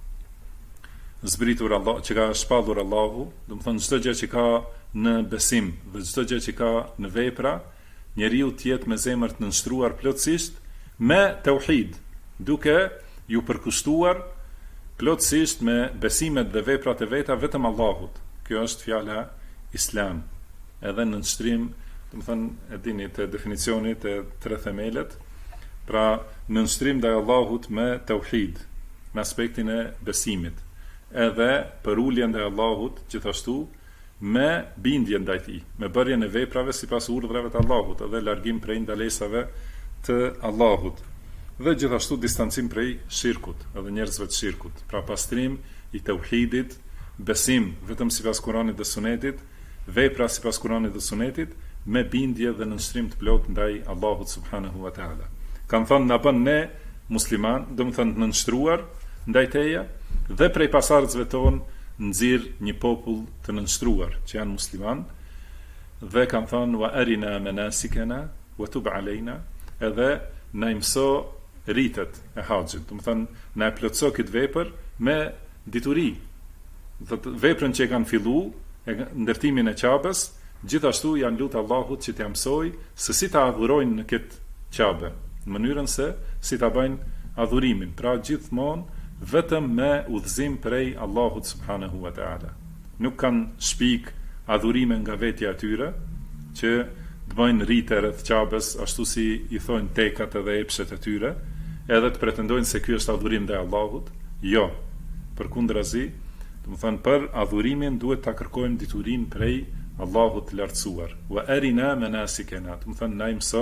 Speaker 1: zbritur Allah, që ka shpallur Allahu, do të thënë çdo gjë që ka në besim dhe çdo gjë që ka në vepra, njeriu të jetë me zemër të nënshtruar plotësisht me tauhid, duke ju përkushtuar plotësisht me besimet dhe veprat e veta vetëm Allahut. Kjo është fjala Islam. Edhe në nënshtrim, do të thënë, e dini të definicionit e tre themelet, pra në nënshtrim ndaj Allahut me tauhid, në aspektin e besimit, edhe për uljen ndaj Allahut, gjithashtu me bindjen ndaj tij, me bërjen e veprave sipas urdhrave të Allahut, edhe largim prej ndalesave të Allahut. Dhe gjithashtu distancim prej shirkut, edhe njerëzve të shirkut, pra pastrim i tauhidit, besim vetëm sipas Kuranit dhe Sunetit, vepra sipas Kuranit dhe Sunetit, me bindje dhe nënshtrim të plot ndaj Allahut subhanahu wa taala. Kan thënë na bën ne musliman, do të thënë të nënshtruar ndaj teje, dhe prej pasardhësve ton nxirr një popull të nënshtruar, që janë musliman, dhe kan thënë wa arina manasikana wa tub alejna, edhe na mëso ritet e haxhit, do të thënë na e plotso këtë vepër me dituri. Do të veprën që e kanë filluar, ndërtimin e Qabes, gjithashtu janë lutë Allahut që t'ia mësoj se si ta adhurojnë në këtë Qabe, në mënyrën se si ta bëjnë adhurimin, pra gjithmonë vetëm me udhëzim prej Allahut subhanahu wa taala. Nuk kanë shpik adhurime nga vetja e tyre, që të bëjnë rite rreth Qabes, ashtu si i thonë tekat edhe epshet e tyre, edhe të pretendojnë se ky është adhurim ndaj Allahut. Jo, përkundrazi, do të thënë për adhurimin duhet ta kërkojmë diturinë prej Allahut të lartësuar. Wa arina manasikana, do të thënë na mëso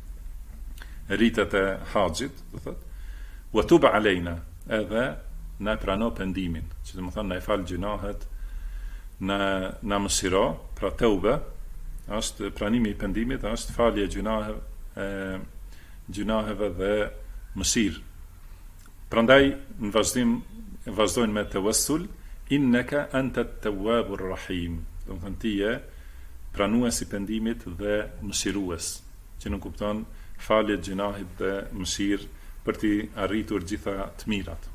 Speaker 1: ritet e haxhit, do thotë. Wa tub alejna, edhe na prano pendimin, që do të thënë na fal gjunahet, na mëshiro, pra tauba është pranimi i pendimit, është falje gjunaheve dhe mëshirë. Prandaj në vazhdim vazhdojnë me tawassul, innaka antat tawwabur rahim. Do të thënë ti je pranues i pendimit dhe mëshirues, që nuk kupton falje gjunahit dhe mëshirë për t'i arritur gjitha të mirat.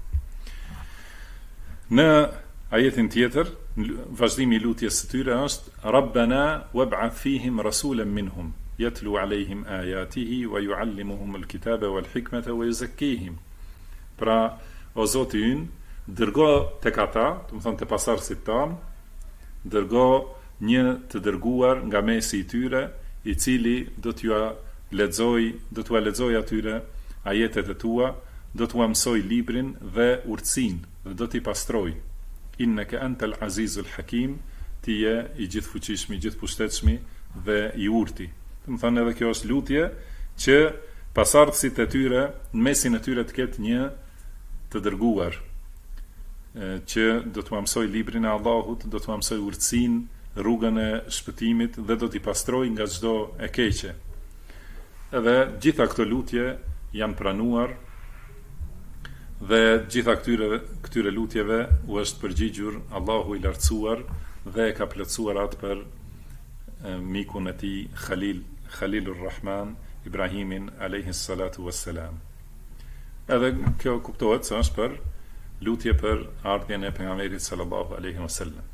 Speaker 1: Në ajetin tjetër, vazhdimi i lutjes së tyre është Rabbana wab'ath fihim rasulan minhum yatlu alejhim ajatihi wa yuallimuhum alkitaba wal hikmata wa yuzakkihim. Pra, o Zoti ynë, dërgo tek ata, do të thonë te pasardhësit tan, dërgo një të dërguar nga mesi i tyre, i cili do t'ua lexoj atyre ajetet e tua do t'u mësoj librin dhe urtësinë dhe do t'i pastroj. Innaka antal azizul hakim, ti je i gjithfuqishmi, i gjithpushtetshmi dhe i urti. Do të thonë edhe kjo është lutje që pasardhësit e tyre, në mesin e tyre të ketë një të dërguar, që do t'u mësoj librin e Allahut, do t'u mësoj urtësinë, rrugën e shpëtimit dhe do t'i pastroj nga çdo e keqe. Edhe gjitha këto lutje janë pranuar dhe gjitha këtyre lutjeve u është përgjigjur Allahu i lartësuar dhe e ka plotësuar atë për mikun e tij Khalilur Rahman Ibrahimin alayhi salatu wassalam. Edhe kjo kuptohet se është për lutje për ardhjen e pejgamberit sallallahu alaihi wasallam.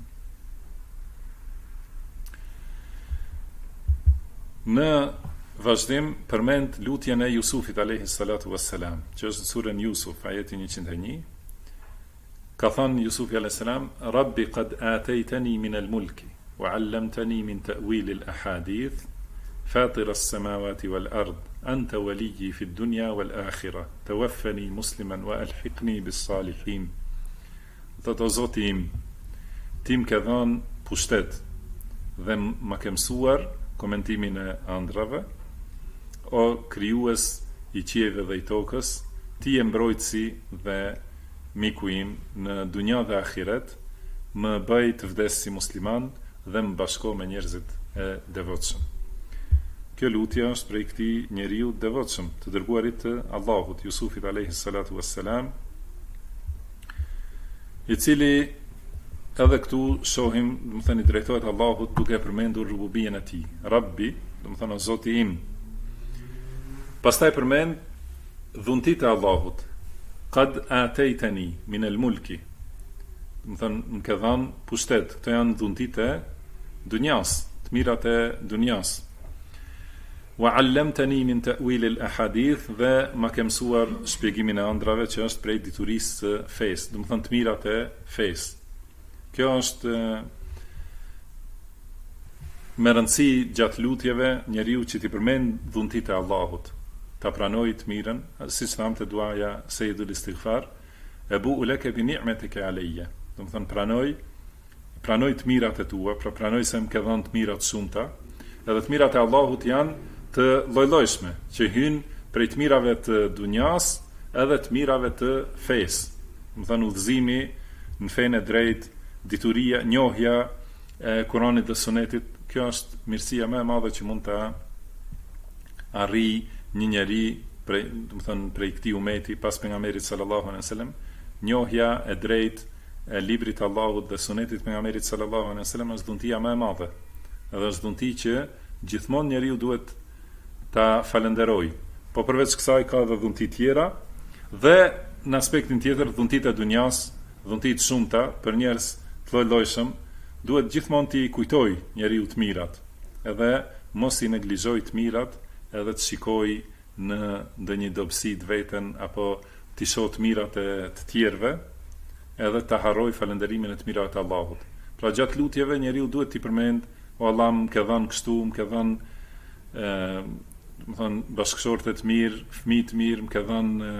Speaker 1: Në vazhdim përmend lutjen e Jusufit alayhi salatu wassalam, që është surën Yusuf, ajeti 101. Ka thënë Jusufi alayhi salam: "Rabbi qad ataytani min al-mulki wa 'allamtani min ta'wil al-ahadith, fatir as-samawati wal-ard, anta waliyyi fi ad-dunya wal-akhirah, tawaffani musliman wa alhiqni bis-salihin." Thotë o Zoti im, ti më ke dhënë pushtet dhe më ke mësuar komentimin e ëndrave, o krijues i qiejve dhe i tokës, ti je mbrojtësi dhe miku im në dunja dhe ahiret, më bëj të vdes si musliman dhe më bashko me njerëzit e devotshëm. Kjo lutje është prej këtij njeriu të devotshëm, të dërguarit të Allahut, Jusufit alayhi salatu wassalam, i cili edhe këtu shohim, do të thënë, drejtohet Allahut duke përmendur rububien e tij. Rabbi, do të thënë o Zoti im. Pastaj përmend dhuntit e Allahut. Qad ataytani min al-mulki. Do të thënë më ke dhënë pushtet. Këto janë dhuntit e dunjas, të mirat e dunjas. Wa 'allamtani min ta'wil al-ahadith, dhe më ke mësuar shpjegimin e ëndrave, që është prej diturisë së fesë, do të thënë të mirat e fesë. Kjo është me rëndësi gjatë lutjeve njeriu që t'i përmend dhuntit e Allahut, ta pranoj të mirën, siç thamë te duaja Sayyidul Istighfar, ebu laka bi ni'matika alayya. Do të thënë pranoj të mirat e tua, pra pranoj se më ke dhënë të mirat shumta, edhe të mirat e Allahut janë të lloj-llojshme, që hyjnë prej të mirave të dunjas edhe të mirave të fesë. Do të thënë udhëzimi në fenë e drejtë, dituria, njohja e Kuranit dhe Sunetit. Kjo është mirësia më e madhe që mund ta arrijë një njeri prej, do të thënë, prej këtij umeti pas pejgamberit sallallahu alaihi wasallam, njohja e drejtë e librit të Allahut dhe Sunetit pejgamberit sallallahu alaihi wasallam është dhuntia më e madhe. Edhe është dhunti që gjithmonë njeriu duhet ta falenderojë. Po përveç kësaj ka edhe dhunti tjera dhe në aspektin tjetër dhuntit e dunjas, dhuntit shumta për njerëz të lloj-llojshëm, duhet gjithmonë t'i kujtoj njeriu të mirat, edhe mos i neglizhoj të mirat, edhe të shikoj në ndonjë dobësi të veten apo t'i shoh të mirat e të tjerëve, edhe të harroj falënderimin e të mirave të Allahut. Pra gjatë lutjeve njeriu duhet t'i përmend: o Allah, më ke dhënë kështu, më ke dhënë do të thënë bashkëshorte të mirë, fëmijë të mirë, më ke dhënë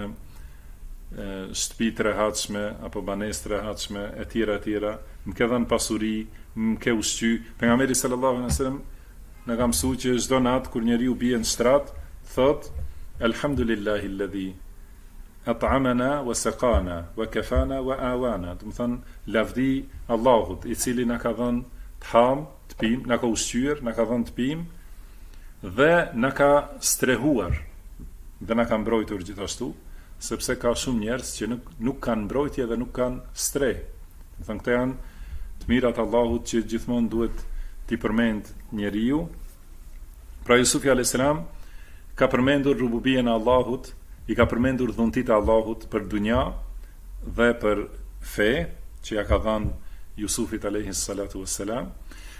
Speaker 1: shtëpi të rehatshme apo banesë të rehatshme e tjera, më ke dhënë pasuri, më ke ushqy. Pejgamberi sallallahu alaihi wasallam na ka mësuar që çdo natë kur njeriu bie në shtrat, thot: Alhamdulillahi alladhi at'amana wa saqana wa kafana wa awana. Do të thënë lavdi Allahut, i cili na ka dhënë të ham, të pim, na ka ushqyer, na ka dhënë të pim dhe na ka strehuar dhe na ka mbrojtur gjithashtu, sepse ka shumë njerëz që nuk kanë mbrojtje dhe nuk kanë streh. Do thënë këto janë të mirat e Allahut që gjithmonë duhet t'i përmend njeriu. Pra Jusufi alayhis salam ka përmendur rububien e Allahut, i ka përmendur dhuntit e Allahut për dunja dhe për fe që ja ka dhënë Jusufit alayhis salatu wassalam.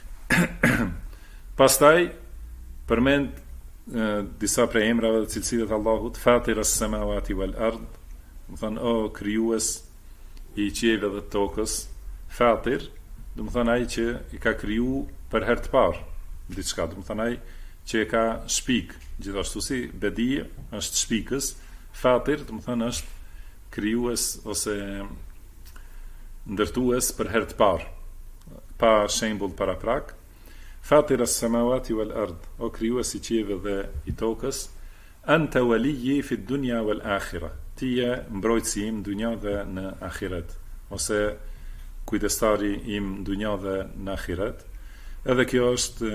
Speaker 1: Pastaj përmend disa prej emrave dhe cilësive të Allahut: Fatir as-samawati wal ard, do të thënë o krijues i qiejve dhe të tokës. Fatir, do të thënë ai që i ka kriju për herë të parë diçka, do të thënë ai që e ka shpik, gjithashtu si bedi është shpikës, Fatir, do të thënë është krijues ose ndërtues për herë të parë, pa shembull paraprak. Fatir as-samawati wal ard, o krijues i qiejve dhe i tokës, anta waliyyi fi dunya wal akhirah, ti je mbrojtësi im në dunja dhe në ahiret, ose kujdestari im në dunja dhe në ahiret. Edhe kjo është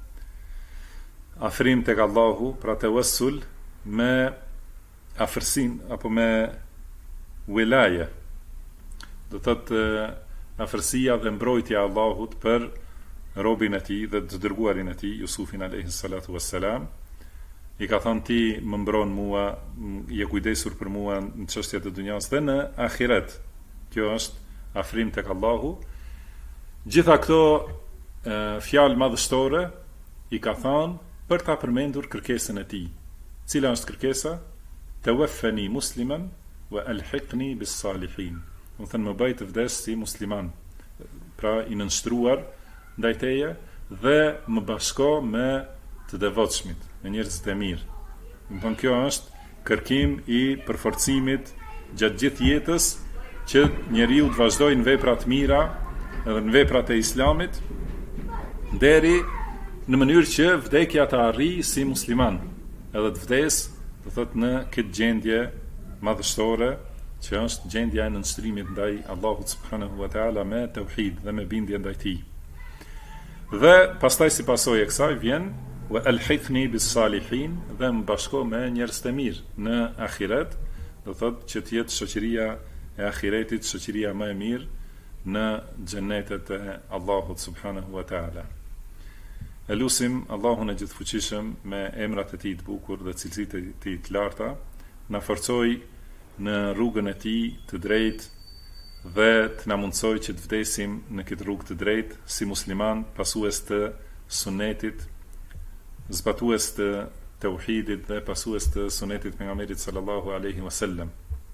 Speaker 1: afrim tek Allahu, pra tawassul me afërsin apo me wilaje, do të thotë afërsia dhe mbrojtja e Allahut për robin e tij dhe të dërguarin e tij Jusufin alayhi salatu wassalam. I ka thënë ti më mbron mua, je kujdesur për mua në çështjet e dunjas dhe në ahiret. Kjo është afrim tek Allahu. Gjitha këto fjalë madhështore i ka thënë për ta përmendur kërkesën e tij. Cila është kërkesa? Tawaffani musliman wa alhiqni bis salihin. Do të thënë më bëj të vdes si musliman, pra i nënshtruar ndaj teje dhe më bashko me të devotshmit, me njerëzit e mirë. Do të thënë kjo është kërkim i përforcimit gjatë gjithë jetës, që njeriu të vazhdojë në vepra të mira edhe në veprat e Islamit, deri në mënyrë që vdekja të arrijë si musliman, edhe të vdes, do thotë në këtë gjendje madhështore, që është gjendja e nënshtrimit ndaj Allahut subhanahu wa taala me tauhid dhe me bindje ndaj tij. Dhe pastaj si pasojë e kësaj vjen wa alhiqni bis salihin, dhe më bashko me njerëz të mirë në ahiret, do thotë që të jetë shoqëria e ahiretit, shoqëria më e mirë në xhenetet e Allahut subhanahu wa taala. Elusim Allahun e gjithfuqishëm me emrat e tij të bukur dhe cilësitë e tij të larta, na forcoj në rrugën e tij të drejtë dhe të na mundsoj që të vdesim në këtë rrugë të drejtë si musliman, pasues të sunetit, zbatues të tauhidit dhe pasues të sunetit pejgamberit sallallahu alaihi wasallam.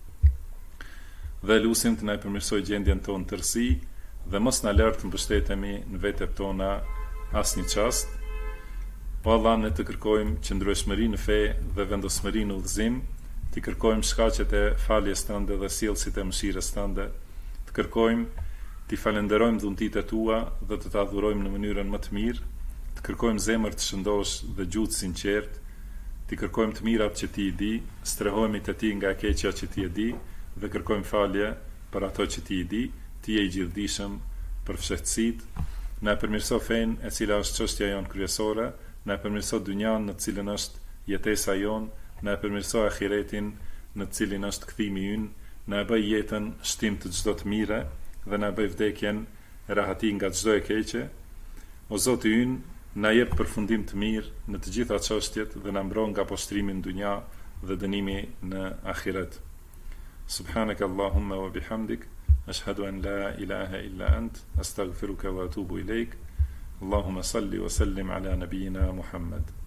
Speaker 1: Dhe lusim të na përmirësoj gjendjen tonë të tërësi dhe mos na lër të mbështetemi në vetët tona asnjë çast. Po Allah, ne të kërkojmë qëndrueshmëri në fe dhe vendosmëri në udhëzim, të kërkojmë shkaqet e faljes tënde dhe sjellësit e mëshirës tënde, të kërkojmë të falenderojmë dhuntitë tua dhe të të adhurojmë në mënyrën më të mirë, të kërkojmë zemër të shëndosh dhe gjuhë sinqert, të kërkojmë të mirat që ti i di, strehohemi te ti nga e keqja që ti e di dhe kërkojmë falje për ato që ti i di, ti je i gjithdijshëm për fshehtësitë. Na përmirëso fenë e cila është çështja jonë kryesore, na përmirëso dynjan në të cilën është jetesa jonë, na përmirëso ahiretin në të cilin është kthimi ynë, na bëj jetën shtim të çdo të mire dhe na bëj vdekjen rahati nga çdo e keqe. O Zoti ynë, na jep përfundim të mirë në të gjitha çështjet dhe na mbron nga poshtrimi në dynja dhe dënimi në ahiret. Subhanak Allahumma wa bihamdik, ashhadu an la ilaha illa ant, astaghfiruka wa atubu ilaik. Allahumma salli wa sallim ala nabiyyina Muhammad.